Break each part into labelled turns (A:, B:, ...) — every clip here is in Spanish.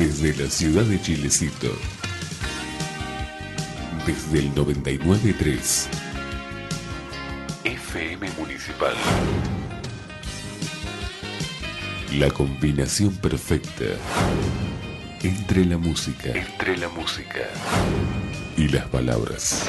A: Desde la ciudad de Chilecito. Desde el 99.3. FM Municipal. La combinación perfecta entre la música y las palabras.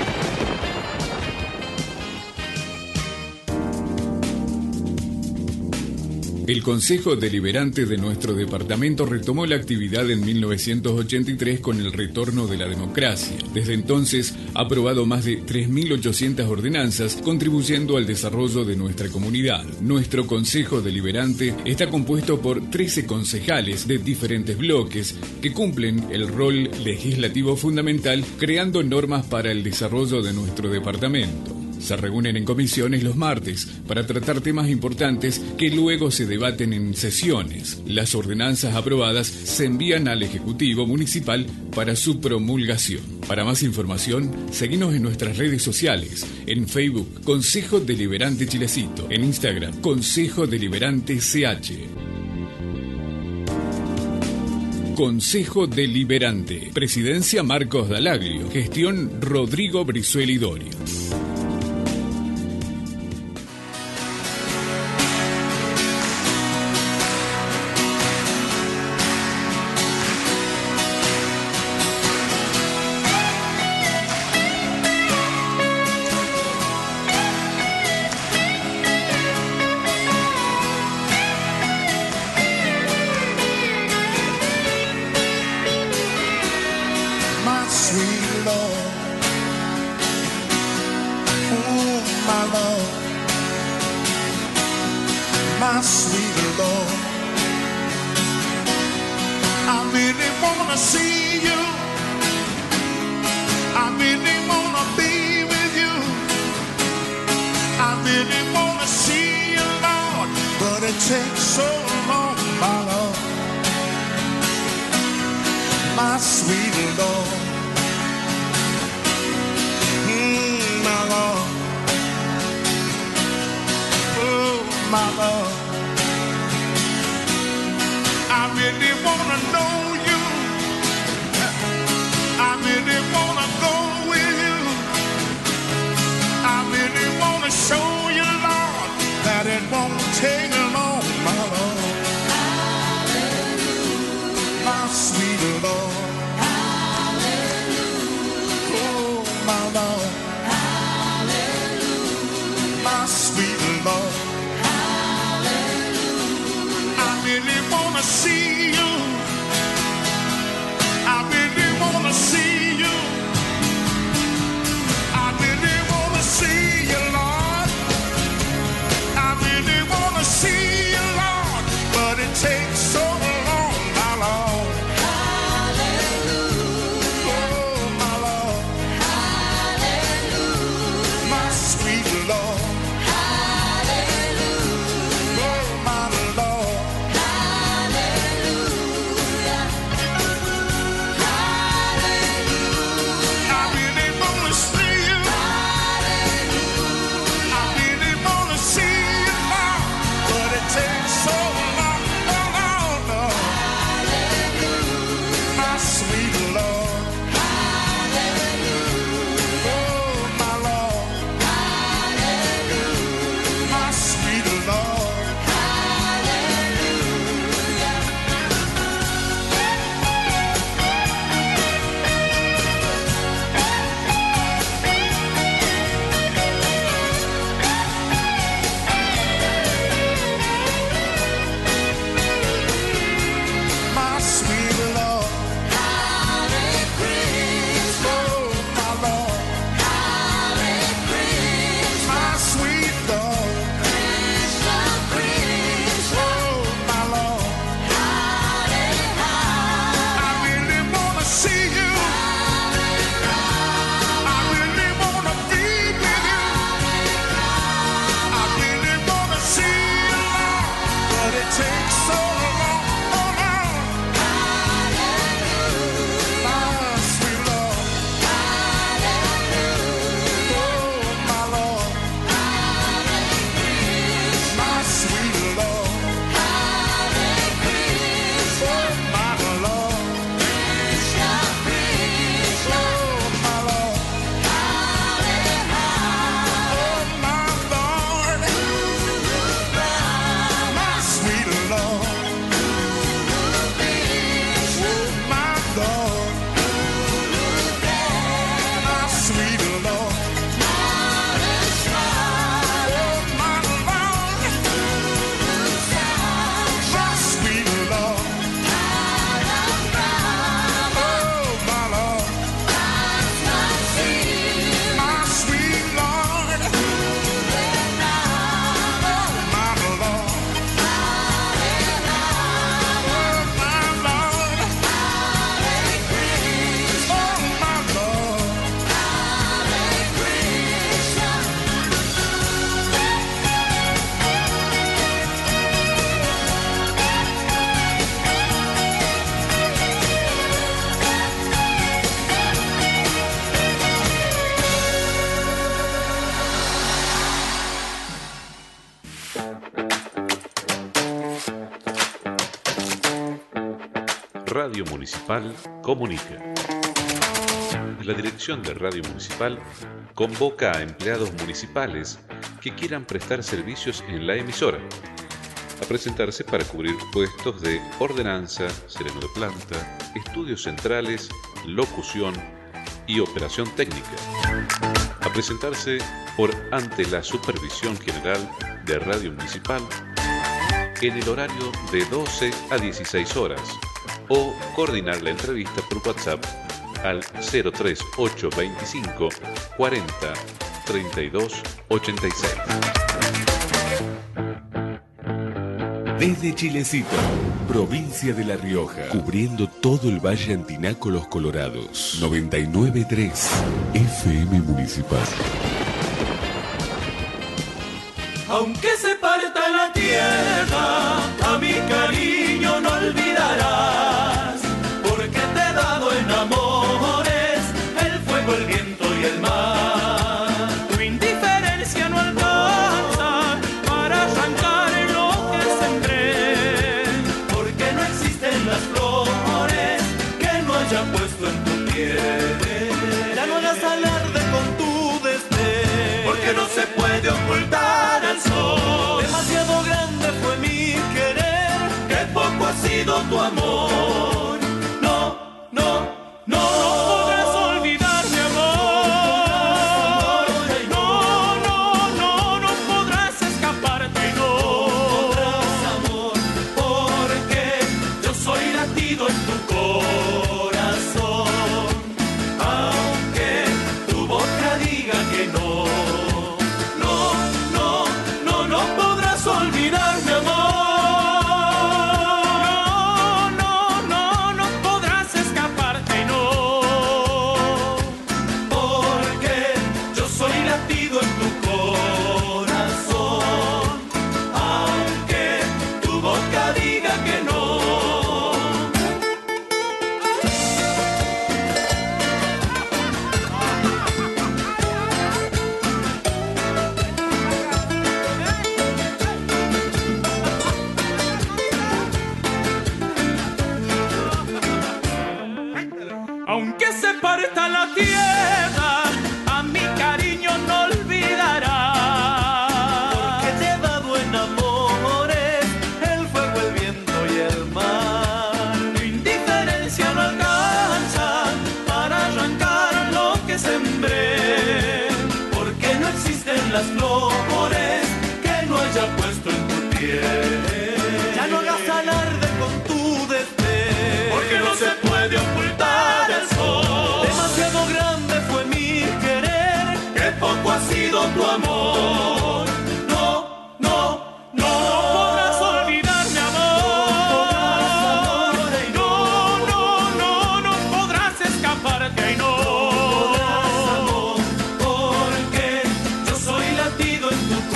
B: El Consejo Deliberante de nuestro departamento retomó la actividad en 1983 con el retorno de la democracia. Desde entonces ha aprobado más de 3.800 ordenanzas, contribuyendo al desarrollo de nuestra comunidad. Nuestro Consejo Deliberante está compuesto por 13 concejales de diferentes bloques que cumplen el rol legislativo fundamental, creando normas para el desarrollo de nuestro departamento. Se reúnen en comisiones los martes para tratar temas importantes que luego se debaten en sesiones. Las ordenanzas aprobadas se envían al Ejecutivo Municipal para su promulgación. Para más información, seguinos en nuestras redes sociales. En Facebook, Consejo Deliberante Chilecito. En Instagram, Consejo Deliberante CH. Consejo Deliberante. Presidencia Marcos Dalaglio. Gestión Rodrigo Brizuela Doria.
C: Radio Municipal comunica. La dirección de Radio Municipal convoca a empleados municipales que quieran prestar servicios en la emisora a presentarse para cubrir puestos de ordenanza, sereno de planta, estudios centrales, locución y operación técnica. A presentarse por ante la Supervisión General de Radio Municipal en el horario de 12 a 16 horas o coordinar la entrevista por WhatsApp al 03825 40 32 86.
A: Desde Chilecito, provincia de La Rioja, cubriendo todo el Valle Antinaco Los Colorados. 99.3 FM Municipal.
D: Aunque se parta la tierra, a mi cariño no olvidarás, porque te he dado en amores el fuego, el viento y el mar. Tu indiferencia no alcanza para arrancar lo que sembré, porque no existen las flores que no haya puesto en tu piel. Ya no hagas alarde con tu desdén, porque no se puede ocultar al sol. Demasiado grande fue mi querer, que poco ha sido tu amor. No, no, no, no podrás olvidar mi amor. No, no, no, no podrás escaparte, no podrás, amor, porque yo soy latido en tu corazón, aunque tu boca diga que no. No podrás olvidar mi amor. No, no, no podrás escaparte, no. Porque yo soy latido en tu corazón, aunque tu boca diga que no. Aunque se parta la tierra, a mi cariño no olvidarás, porque te he dado en amores el fuego, el viento y el mar. Tu indiferencia no alcanza para arrancar lo que sembré, porque no existen las flores que no haya puesto en tu piel. Ya no hagas alarde con tu desdén, porque no se puede ocultar el sol. Demasiado grande fue mi querer, que poco ha sido tu amor. No, no, no, no podrás olvidar mi amor. No, no, no, no podrás escaparte, no podrás, amor, porque yo soy latido en tu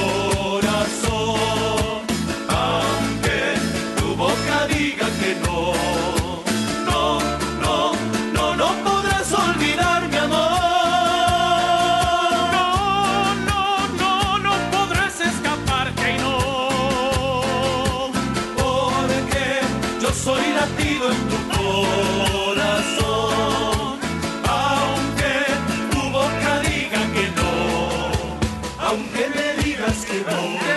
D: corazón, aunque tu boca diga que no. No, no, no, no podrás olvidar mi amor. No, no, no, no podrás escaparte, no. Porque yo soy latido en tu corazón, aunque tu boca diga que no. Aunque me digas que no.